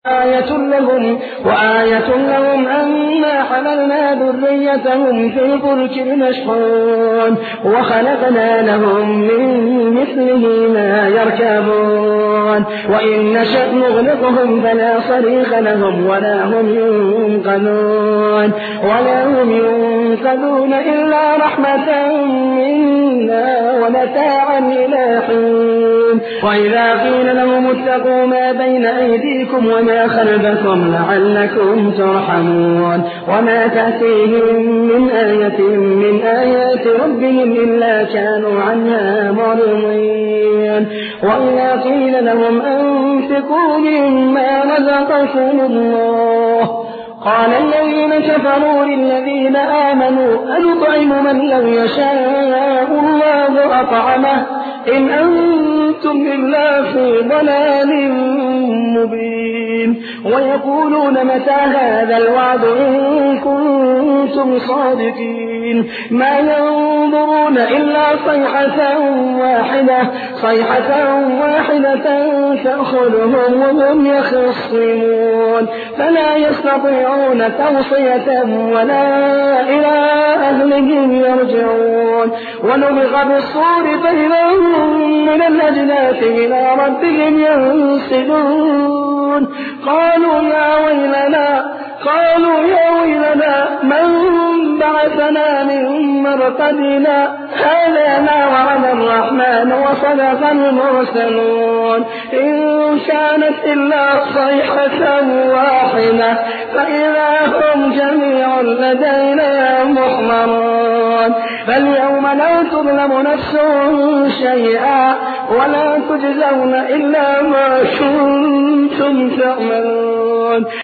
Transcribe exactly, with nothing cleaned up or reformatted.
آية لهم وآية لهم أنا حملنا ذريتهم في الفلك المشحون وخلقنا لهم من مثله ما يركبون وإن نشأ نغرقهم فلا صريخ لهم ولا هم ينقذون ولا هم ينقذون إلا رحمة منا ومتاعا إلى حين. وإذا قيل لهم اتقوا ما بين أيديكم وما خلفكم لعلكم ترحمون وما تأتيهم من آية من آيات ربهم إلا كانوا عنها معرضين. وإذا قيل لهم أنفقوا مما رزقكم الله قال الذين كفروا للذين آمنوا أنطعم من لو يشاء الله أطعمه إن أنتم إلا في ضلال مبين. ويقولون متى هذا الوعد إن كنتم صادقين ما ينظرون إلا صيحة واحدة صيحة واحدة تأخذهم وهم يخصمون فلا يستطيعون توصية ولا إلى أهلهم يرجعون. ونفخ بالصور فإذا هم من الأجداث إلى ربهم ينسلون قالوا يا ويلنا قالوا يا ويلنا من بعثنا من مرقدنا هذا ما وعد الرحمن وصدق المرسلون إن كانت إلا صيحة واحدة فإذا هم جميع لدينا محضرون. فاليوم لا تظلم نفس شيئا ولا تجزون إلا ما كنتم تعملون.